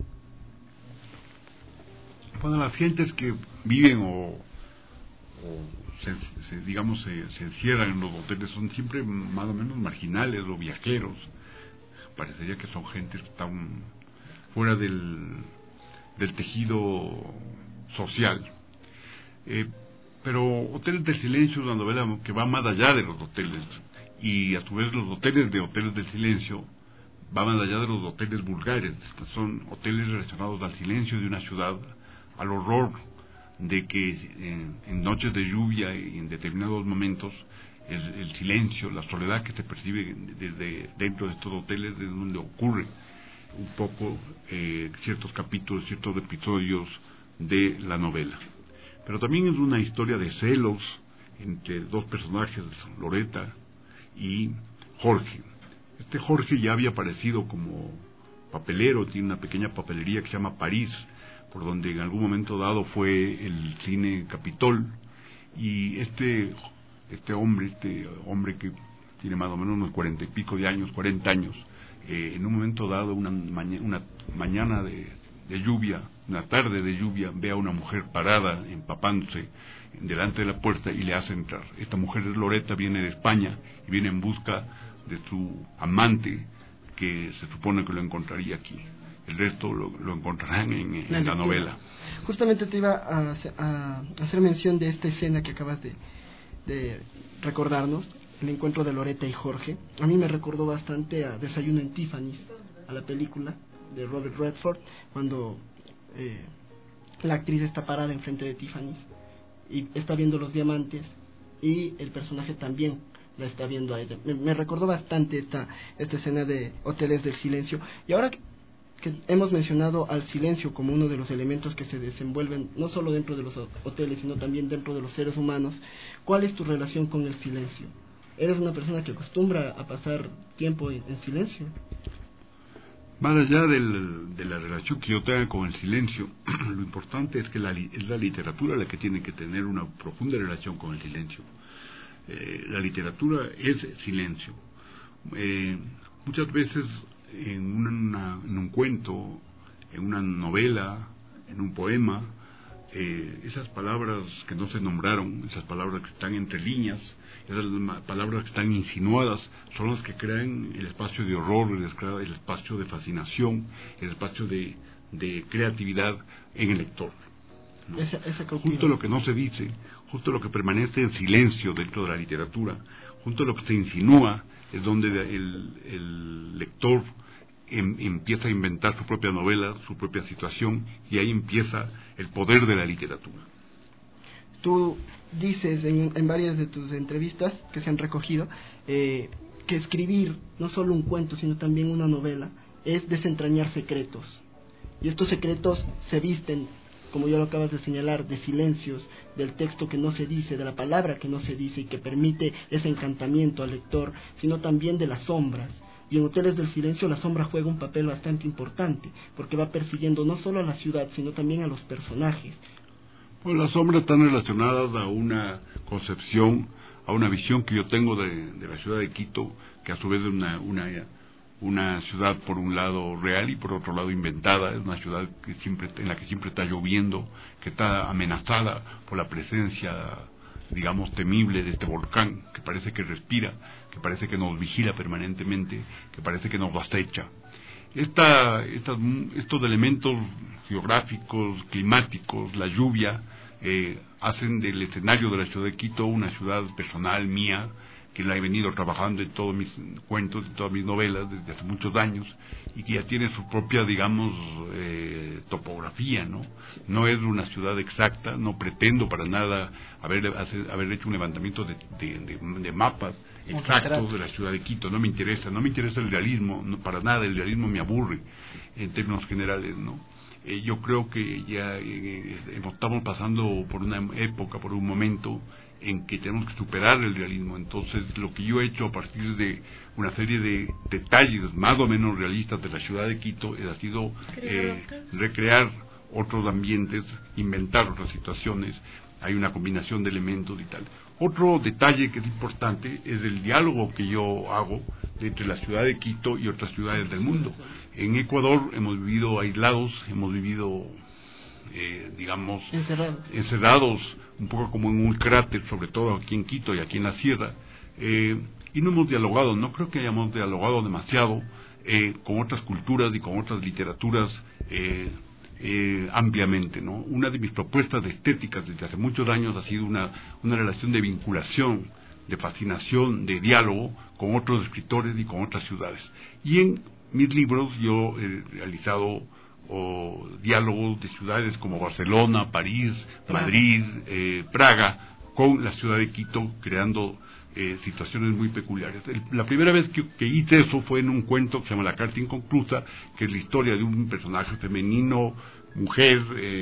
Bueno, las gentes que viven o se encierran en los hoteles son siempre más o menos marginales o viajeros. Parecería que son gentes que están fuera del tejido social. Pero Hoteles del Silencio es una novela que va más allá de los hoteles, y a su vez los hoteles del Silencio van más allá de los hoteles vulgares. Son hoteles relacionados al silencio de una ciudad, al horror de que en noches de lluvia y en determinados momentos el silencio, la soledad que se percibe desde dentro de estos hoteles, es donde ocurre un poco ciertos capítulos, ciertos episodios de la novela. Pero también es una historia de celos entre dos personajes, Loreta y Jorge. Este Jorge ya había aparecido como papelero, tiene una pequeña papelería que se llama París, por donde en algún momento dado fue el cine Capitol, y este hombre que tiene más o menos unos 40 años, en un momento dado, una mañana de lluvia, una tarde de lluvia, ve a una mujer parada, empapándose delante de la puerta y le hace entrar. Esta mujer es Loreta, viene de España y viene en busca de su amante, que se supone que lo encontraría aquí. El resto lo encontrarán en la novela. Justamente te iba a hacer mención de esta escena que acabas de recordarnos, el encuentro de Loreta y Jorge. A mí me recordó bastante a Desayuno en Tiffany's, a la película de Robert Redford, cuando la actriz está parada enfrente de Tiffany's y está viendo los diamantes, y el personaje también la está viendo a ella. Me recordó bastante esta escena de Hoteles del Silencio. Y ahora que hemos mencionado al silencio como uno de los elementos que se desenvuelven no solo dentro de los hoteles, sino también dentro de los seres humanos, ¿cuál es tu relación con el silencio? ¿Eres una persona que acostumbra a pasar tiempo en silencio? Más allá de la relación que yo tenga con el silencio, lo importante es que es la literatura la que tiene que tener una profunda relación con el silencio. La literatura es silencio. Muchas veces en un cuento, en una novela, en un poema, esas palabras que no se nombraron, esas palabras que están entre líneas, esas palabras que están insinuadas, son las que crean el espacio de horror, el espacio de fascinación, el espacio de creatividad en el lector, ¿no? Justo lo que no se dice, justo lo que permanece en silencio dentro de la literatura, justo lo que se insinúa, es donde el lector empieza a inventar su propia novela, su propia situación, y ahí empieza el poder de la literatura. Tú dices en varias de tus entrevistas que se han recogido que escribir no solo un cuento, sino también una novela, es desentrañar secretos. Y estos secretos se visten, como ya lo acabas de señalar, de silencios, del texto que no se dice, de la palabra que no se dice y que permite ese encantamiento al lector, sino también de las sombras. Y en Hoteles del Silencio la sombra juega un papel bastante importante, porque va persiguiendo no solo a la ciudad, sino también a los personajes. Pues las sombras están relacionadas a una concepción, a una visión que yo tengo de la ciudad de Quito, que a su vez es una ciudad por un lado real y por otro lado inventada. Es una ciudad en la que siempre está lloviendo, que está amenazada por la presencia, digamos, temible de este volcán, que parece que respira, que parece que nos vigila permanentemente, que parece que nos acecha. estos elementos geográficos, climáticos, la lluvia, hacen del escenario de la ciudad de Quito una ciudad personal mía, que la he venido trabajando en todos mis cuentos, en todas mis novelas desde hace muchos años, y que ya tiene su propia, digamos, topografía, ¿no? No es una ciudad exacta, no pretendo para nada haber hecho un levantamiento de mapas exactos de la ciudad de Quito. No me interesa el realismo, no, para nada. El realismo me aburre en términos generales, ¿no? Yo creo que ya estamos pasando por una época, por un momento en que tenemos que superar el realismo. Entonces, lo que yo he hecho a partir de una serie de detalles más o menos realistas de la ciudad de Quito ha sido recrear otros ambientes, inventar otras situaciones. Hay una combinación de elementos y tal. Otro detalle que es importante es el diálogo que yo hago entre la ciudad de Quito y otras ciudades del mundo. En Ecuador hemos vivido aislados, hemos vivido, digamos, encerrados, un poco como en un cráter, sobre todo aquí en Quito y aquí en la sierra, y no hemos dialogado, no creo que hayamos dialogado demasiado con otras culturas y con otras literaturas ampliamente, ¿no? Una de mis propuestas de estéticas desde hace muchos años ha sido una relación de vinculación, de fascinación, de diálogo con otros escritores y con otras ciudades. Y en mis libros yo he realizado diálogos de ciudades como Barcelona, París, Madrid, Praga, con la ciudad de Quito, creando situaciones muy peculiares. La primera vez que hice eso fue en un cuento que se llama La Carta Inconclusa, que es la historia de un personaje femenino, mujer,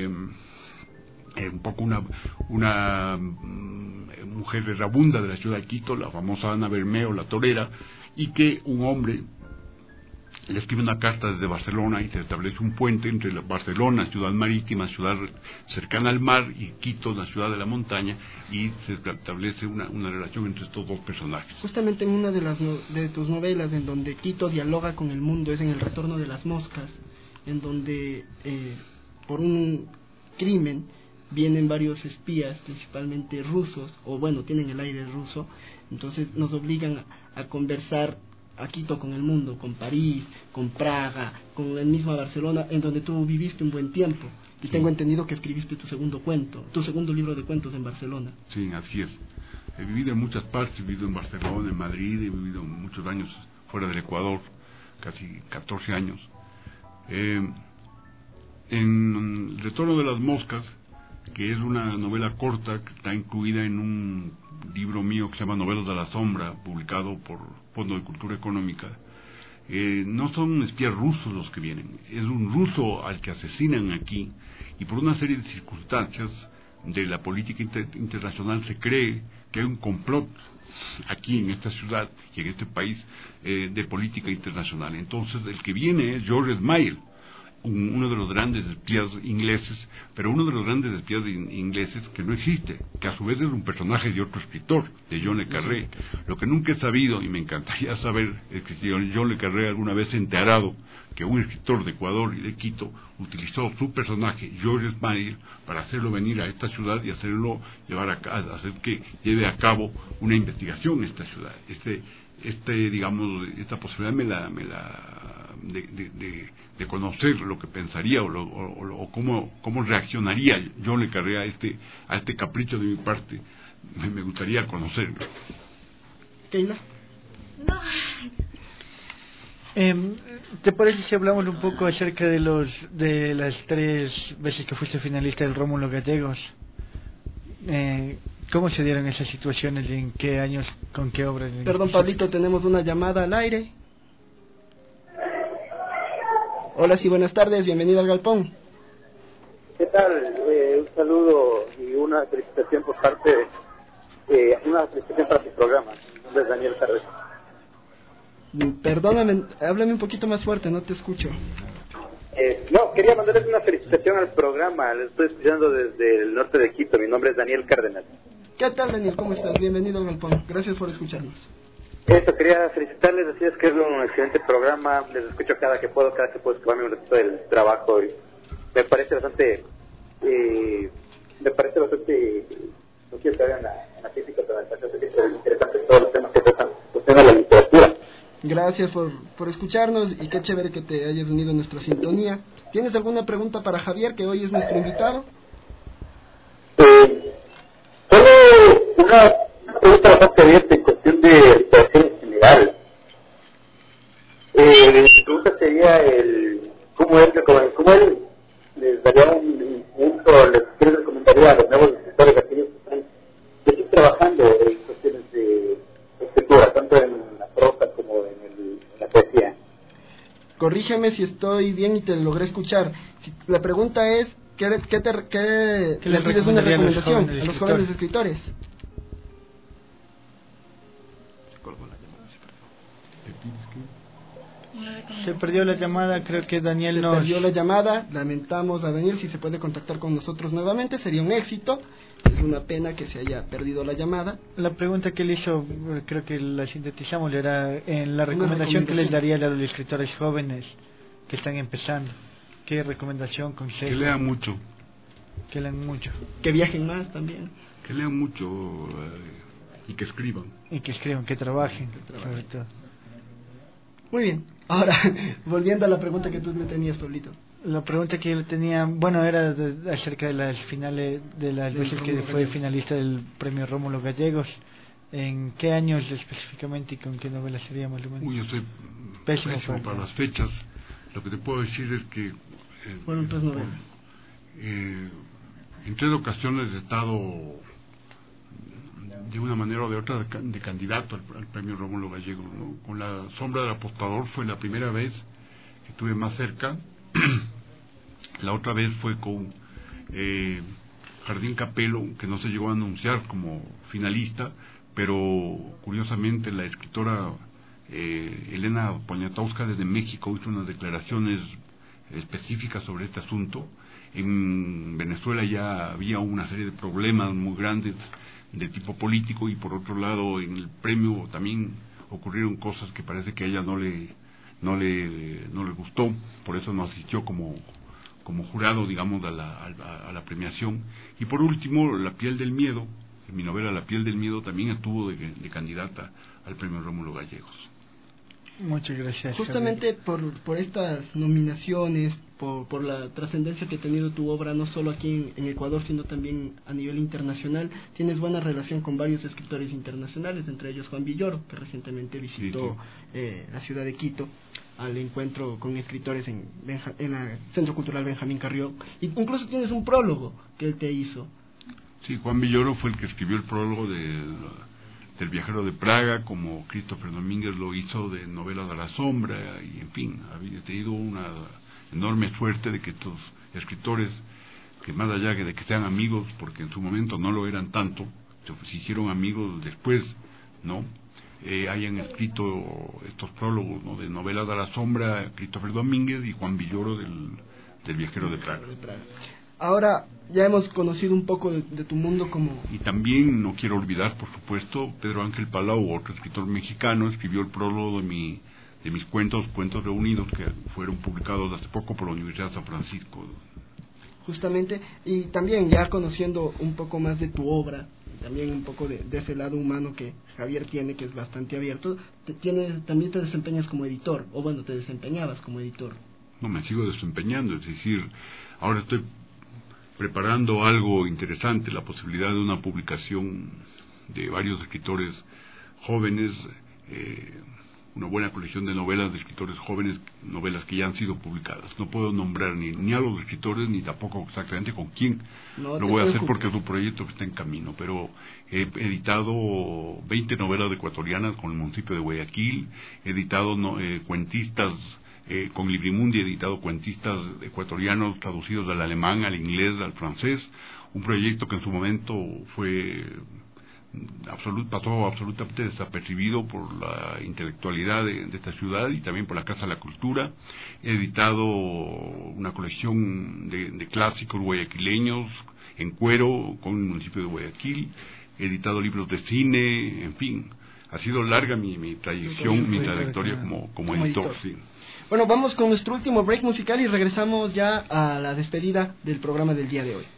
un poco una mujer errabunda de la ciudad de Quito, la famosa Ana Bermeo, la torera, y que un hombre le escribe una carta desde Barcelona y se establece un puente entre Barcelona, ciudad marítima, ciudad cercana al mar, y Quito, la ciudad de la montaña, y se establece una relación entre estos dos personajes. Justamente en una de tus novelas en donde Quito dialoga con el mundo es en El Retorno de las Moscas, en donde por un crimen vienen varios espías, principalmente rusos, o bueno, tienen el aire ruso, entonces nos obligan a conversar a Quito con el mundo, con París, con Praga, con el mismo Barcelona, en donde tú viviste un buen tiempo. Y tengo entendido que escribiste tu segundo libro de cuentos en Barcelona. Sí, así es. He vivido en muchas partes, he vivido en Barcelona, en Madrid, he vivido muchos años fuera del Ecuador, casi 14 años. En El Retorno de las Moscas, que es una novela corta que está incluida en un libro mío que se llama Novelas de la Sombra, publicado por Fondo de Cultura Económica, no son espías rusos los que vienen, es un ruso al que asesinan aquí, y por una serie de circunstancias de la política internacional se cree que hay un complot aquí en esta ciudad y en este país de política internacional. Entonces el que viene es George Smile, uno de los grandes espías ingleses, pero uno de los grandes espías ingleses que no existe, que a su vez es un personaje de otro escritor, de John le Carré. Lo que nunca he sabido, y me encantaría saber, es que si John le Carré alguna vez se ha enterado que un escritor de Ecuador y de Quito utilizó su personaje, George Smile, para hacerlo venir a esta ciudad y hacerlo hacer que lleve a cabo una investigación en esta ciudad. Digamos, esta posibilidad de conocer lo que pensaría o cómo reaccionaría John le Carré a este capricho de mi parte, me gustaría conocerlo. ¿Keila? No. ¿Te parece si hablamos un poco acerca de las 3 veces que fuiste finalista del Rómulo Gallegos? ¿Cómo se dieron esas situaciones y en qué años, con qué obras? Perdón, Pablito, tenemos una llamada al aire. Hola, sí, buenas tardes, bienvenido al Galpón. ¿Qué tal? Un saludo y una felicitación por parte una felicitación para tu programa. Mi nombre es Daniel Carrera. Perdóname, háblame un poquito más fuerte, no te escucho. No, quería mandarles una felicitación al programa. Les estoy escuchando desde el norte de Quito. Mi nombre es Daniel Cárdenas. ¿Qué tal, Daniel? ¿Cómo estás? Bienvenido al Galpón. Gracias por escucharnos. Quería felicitarles, decirles que es un excelente programa. Les escucho cada que puedo escaparme un ratito del trabajo. Y me parece bastante no quiero que hagan la crítica, pero me parece interesante todos los temas que tratan de la literatura. Gracias por escucharnos y qué chévere que te hayas unido a nuestra sintonía. ¿Tienes alguna pregunta para Javier, que hoy es nuestro invitado? Solo una pregunta bastante abierta en cuestión de operación general. Mi pregunta sería ¿cómo él les daría un punto, les recomendaría a los nuevos escritores, aquellos que están trabajando en cuestiones de escritura, tanto en la prosa como en la poesía? Corrígeme si estoy bien y te logré escuchar. La pregunta es, ¿qué le pides una recomendación a los jóvenes escritores? Se perdió la llamada, creo que Daniel Se perdió la llamada, lamentamos a Daniel. Si se puede contactar con nosotros nuevamente sería un éxito. Es una pena que se haya perdido la llamada. La pregunta que él hizo, creo que la sintetizamos, era en la recomendación que les daría a los escritores jóvenes que están empezando. ¿Qué recomendación, consejo? Que lean mucho. Que lean mucho. Que viajen más también. Que lean mucho y que escriban. Y que escriban, que trabajen. Sobre todo. Muy bien. Ahora, volviendo a la pregunta que tú me tenías, Pablito. La pregunta que yo tenía, bueno, era acerca de las finales, de las veces que fue finalista del premio Rómulo Gallegos. ¿En qué años específicamente y con qué novela sería más o menos? Yo soy pésimo para las fechas. Lo que te puedo decir es que fueron 3 novelas. En 3 ocasiones he estado de una manera o de otra de candidato al premio Rómulo Gallegos, ¿no? Con La sombra del apostador fue la primera vez que estuve más cerca. La otra vez fue con Jardín Capelo, que no se llegó a anunciar como finalista, pero curiosamente la escritora Elena Poniatowska desde México hizo unas declaraciones específicas sobre este asunto. En Venezuela ya había una serie de problemas muy grandes de tipo político, y por otro lado en el premio también ocurrieron cosas que parece que a ella no le gustó, por eso no asistió como jurado, digamos, a la premiación. Y por último, La piel del miedo, mi novela La piel del miedo también estuvo de candidata al premio Rómulo Gallegos. Muchas gracias. Justamente por estas nominaciones, por la trascendencia que ha tenido tu obra, no solo aquí en Ecuador, sino también a nivel internacional, tienes buena relación con varios escritores internacionales, entre ellos Juan Villoro, que recientemente visitó la ciudad de Quito al encuentro con escritores en el Centro Cultural Benjamín Carrió. Incluso tienes un prólogo que él te hizo. Sí, Juan Villoro fue el que escribió el prólogo del Viajero de Praga, como Christopher Domínguez lo hizo de Novelas a la sombra, y en fin, había tenido una enorme suerte de que estos escritores, que más allá de que sean amigos, porque en su momento no lo eran tanto, se hicieron amigos después, ¿no? Hayan escrito estos prólogos, ¿no? De Novelas a la sombra, Christopher Domínguez y Juan Villoro del Viajero de Praga. Ahora ya hemos conocido un poco de tu mundo como... Y también no quiero olvidar, por supuesto, Pedro Ángel Palau, otro escritor mexicano, escribió el prólogo de mis cuentos reunidos, que fueron publicados hace poco por la Universidad de San Francisco. Justamente, y también ya conociendo un poco más de tu obra, también un poco de ese lado humano que Javier tiene, que es bastante abierto, también te desempeñas como editor, o bueno, te desempeñabas como editor. No, me sigo desempeñando, es decir, ahora estoy preparando algo interesante, la posibilidad de una publicación de varios escritores jóvenes, una buena colección de novelas de escritores jóvenes, novelas que ya han sido publicadas. No puedo nombrar ni a los escritores, ni tampoco exactamente con quién. Lo voy a hacer porque es un proyecto que está en camino, pero he editado 20 novelas ecuatorianas con el municipio de Guayaquil, he editado cuentistas, con Librimundi he editado cuentistas ecuatorianos traducidos del alemán al inglés, al francés, un proyecto que en su momento pasó absolutamente desapercibido por la intelectualidad de esta ciudad y también por la Casa de la Cultura. He editado una colección de clásicos guayaquileños en cuero con el municipio de Guayaquil, he editado libros de cine, en fin, ha sido larga mi trayectoria como editor, sí. Bueno, vamos con nuestro último break musical y regresamos ya a la despedida del programa del día de hoy.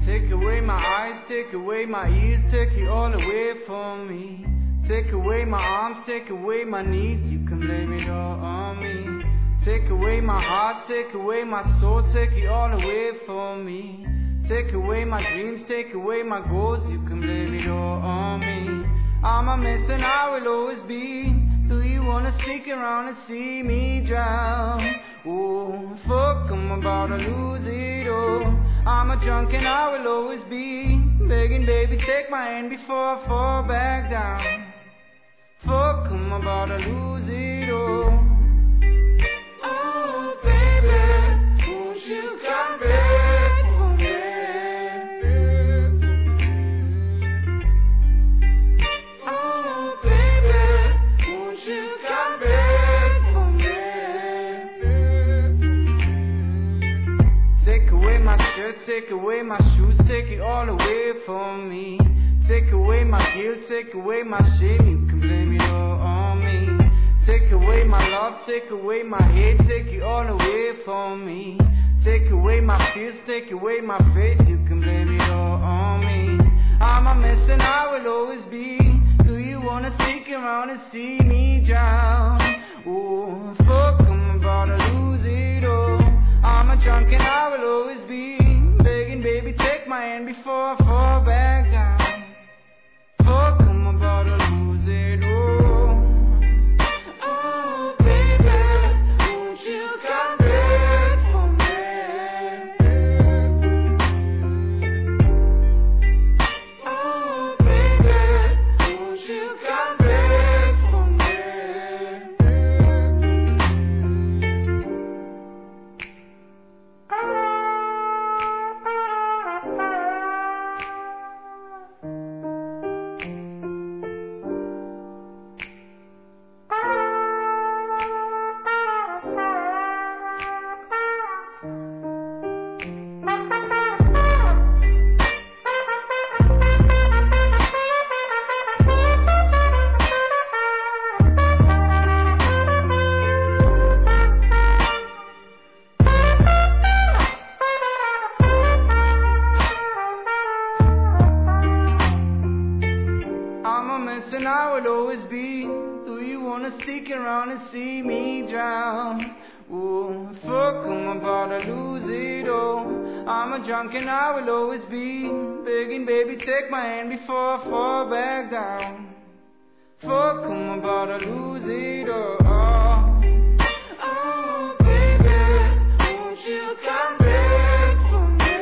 Take away my eyes, take away my ears, take it all away from me. Take away my arms, take away my knees, you can blame it all on me. Take away my heart, take away my soul, take it all away from me. Take away my dreams, take away my goals, you can blame it all on me. I'm a mess and I will always be. Do you wanna stick around and see me drown? Oh, fuck, I'm about to lose it all. I'm a drunk and I will always be begging, baby, take my hand before I fall back down. Fuck, I'm about to lose it all. Oh, baby, won't you come back for me? Oh, baby, won't you come back for me? Take away my shirt, take away my shoes, take it all away from me. Take away my guilt, take away my shame, you can blame it all on me. Take away my love, take away my hate, take it all away from me. Take away my fears, take away my faith, you can blame it all on me. I'm a mess and I will always be. Do you wanna stick around and see me drown? Oh, fuck, I'm about to lose it all. I'm a drunk and I will always be begging, baby, take my hand before I fall back down. Fuck, I'm about to lose it all. Oh, baby, won't you come back for me? Oh, baby, won't you come back for me? And I will always be. Do you wanna stick around and see me drown? Oh, fuck, I'm about to lose it all. I'm a drunk and I will always be begging, baby, take my hand before I fall back down. Fuck, I'm about to lose it all. Oh, baby, won't you come back for me?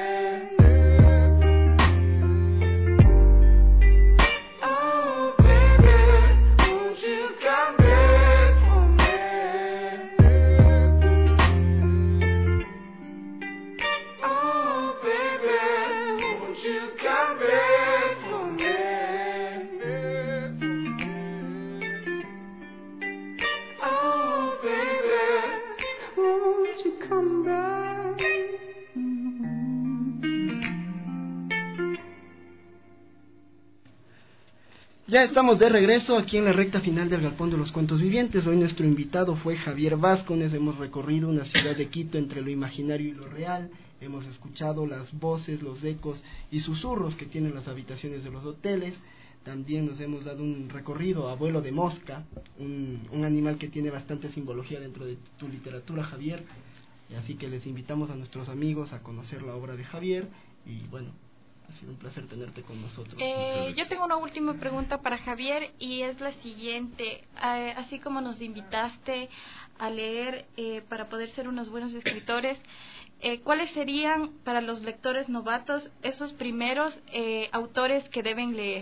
Ya estamos de regreso aquí en la recta final del Galpón de los Cuentos Vivientes. Hoy nuestro invitado fue Javier Vázquez. Hemos recorrido una ciudad de Quito entre lo imaginario y lo real. Hemos escuchado las voces, los ecos y susurros que tienen las habitaciones de los hoteles. También nos hemos dado un recorrido a vuelo de mosca, un animal que tiene bastante simbología dentro de tu literatura, Javier. Así que les invitamos a nuestros amigos a conocer la obra de Javier. Y bueno, ha sido un placer tenerte con nosotros. Yo tengo una última pregunta para Javier y es la siguiente. Así como nos invitaste a leer para poder ser unos buenos escritores, ¿cuáles serían para los lectores novatos esos primeros autores que deben leer?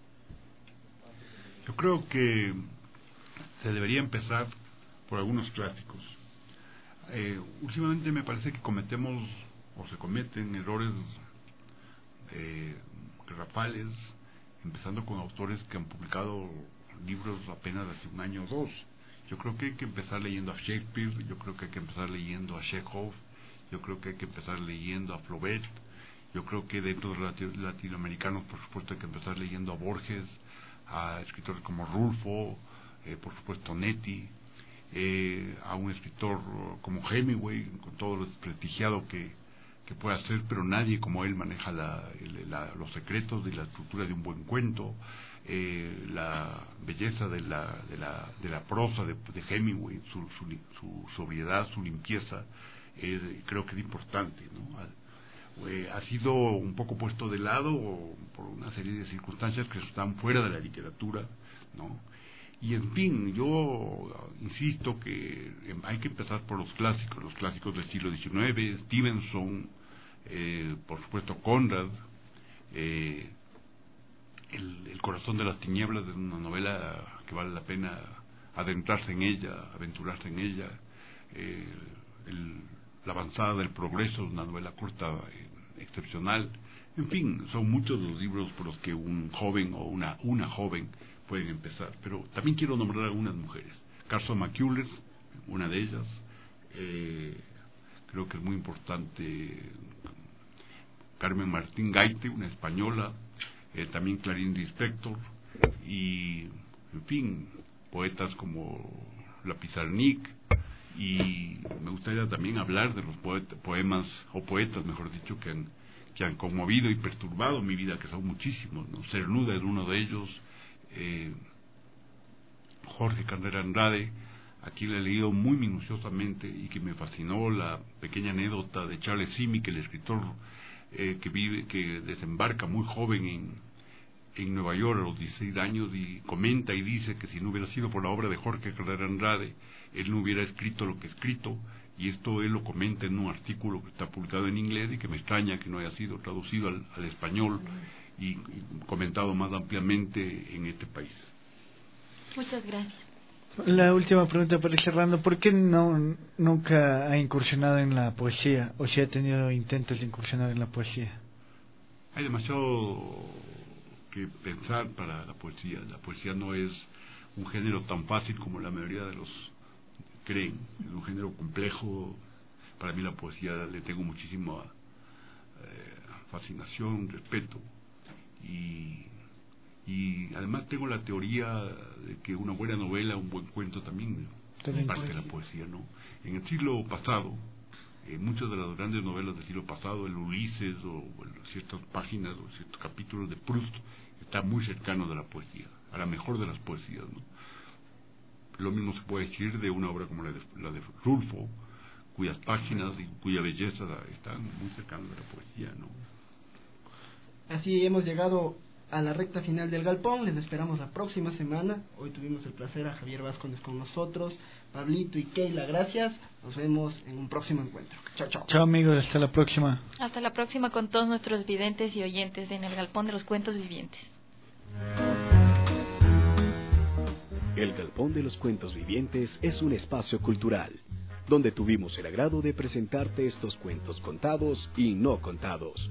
Yo creo que se debería empezar por algunos clásicos. Últimamente me parece que cometemos o se cometen errores garrafales, empezando con autores que han publicado libros apenas hace un año o dos. Yo creo que hay que empezar leyendo a Shakespeare, yo creo que hay que empezar leyendo a Chekhov, yo creo que hay que empezar leyendo a Flaubert, yo creo que dentro de los latinoamericanos, por supuesto, hay que empezar leyendo a Borges, a escritores como Rulfo, por supuesto Netti, a un escritor como Hemingway, con todo lo desprestigiado que que puede hacer, pero nadie como él maneja los secretos de la estructura de un buen cuento, la belleza de la prosa de Hemingway, su sobriedad, su limpieza, creo que es importante, ¿no? Ha sido un poco puesto de lado por una serie de circunstancias que están fuera de la literatura, ¿no? Y en fin, yo insisto que hay que empezar por los clásicos del siglo XIX, Stevenson, por supuesto Conrad, El corazón de las tinieblas, es una novela que vale la pena adentrarse en ella, aventurarse en ella, La avanzada del progreso, una novela corta excepcional. En fin, son muchos los libros por los que un joven o una joven pueden empezar, pero también quiero nombrar a algunas mujeres. Carson McCullers, una de ellas, creo que es muy importante. Carmen Martín Gaite, una española, también Clarín Lispector, y en fin, poetas como La Pizarnik, y me gustaría también hablar de los poetas, mejor dicho, que han conmovido y perturbado mi vida, que son muchísimos, ¿no? Cernuda es uno de ellos, Jorge Carrera Andrade, aquí le he leído muy minuciosamente y que me fascinó la pequeña anécdota de Charles Simic, el escritor que desembarca muy joven en Nueva York a los 16 años, y comenta y dice que si no hubiera sido por la obra de Jorge Carrera Andrade, él no hubiera escrito lo que ha escrito, y esto él lo comenta en un artículo que está publicado en inglés y que me extraña que no haya sido traducido al español y comentado más ampliamente en este país. Muchas gracias. La última pregunta para ir cerrando: ¿por qué nunca ha incursionado en la poesía, o si ha tenido intentos de incursionar en la poesía? Hay demasiado que pensar para la poesía. La poesía no es un género tan fácil como la mayoría de los creen. Es un género complejo. Para mí la poesía le tengo muchísima fascinación, respeto, y además tengo la teoría de que una buena novela, un buen cuento también es parte de la poesía, ¿no? En el siglo pasado, muchas de las grandes novelas del siglo pasado, el Ulises o ciertas páginas o ciertos capítulos de Proust, está muy cercano de la poesía, a la mejor de las poesías, ¿no? Lo mismo se puede decir de una obra como la de Rulfo, cuyas páginas y cuya belleza están muy cercanas de la poesía, ¿no? Así hemos llegado a la recta final del Galpón. Les esperamos la próxima semana. Hoy tuvimos el placer a Javier Vázquez con nosotros, Pablito y Keila, gracias. Nos vemos en un próximo encuentro. Chao, chao. Chao, amigos, hasta la próxima. Hasta la próxima con todos nuestros videntes y oyentes en el Galpón de los Cuentos Vivientes. El Galpón de los Cuentos Vivientes es un espacio cultural donde tuvimos el agrado de presentarte estos cuentos contados y no contados.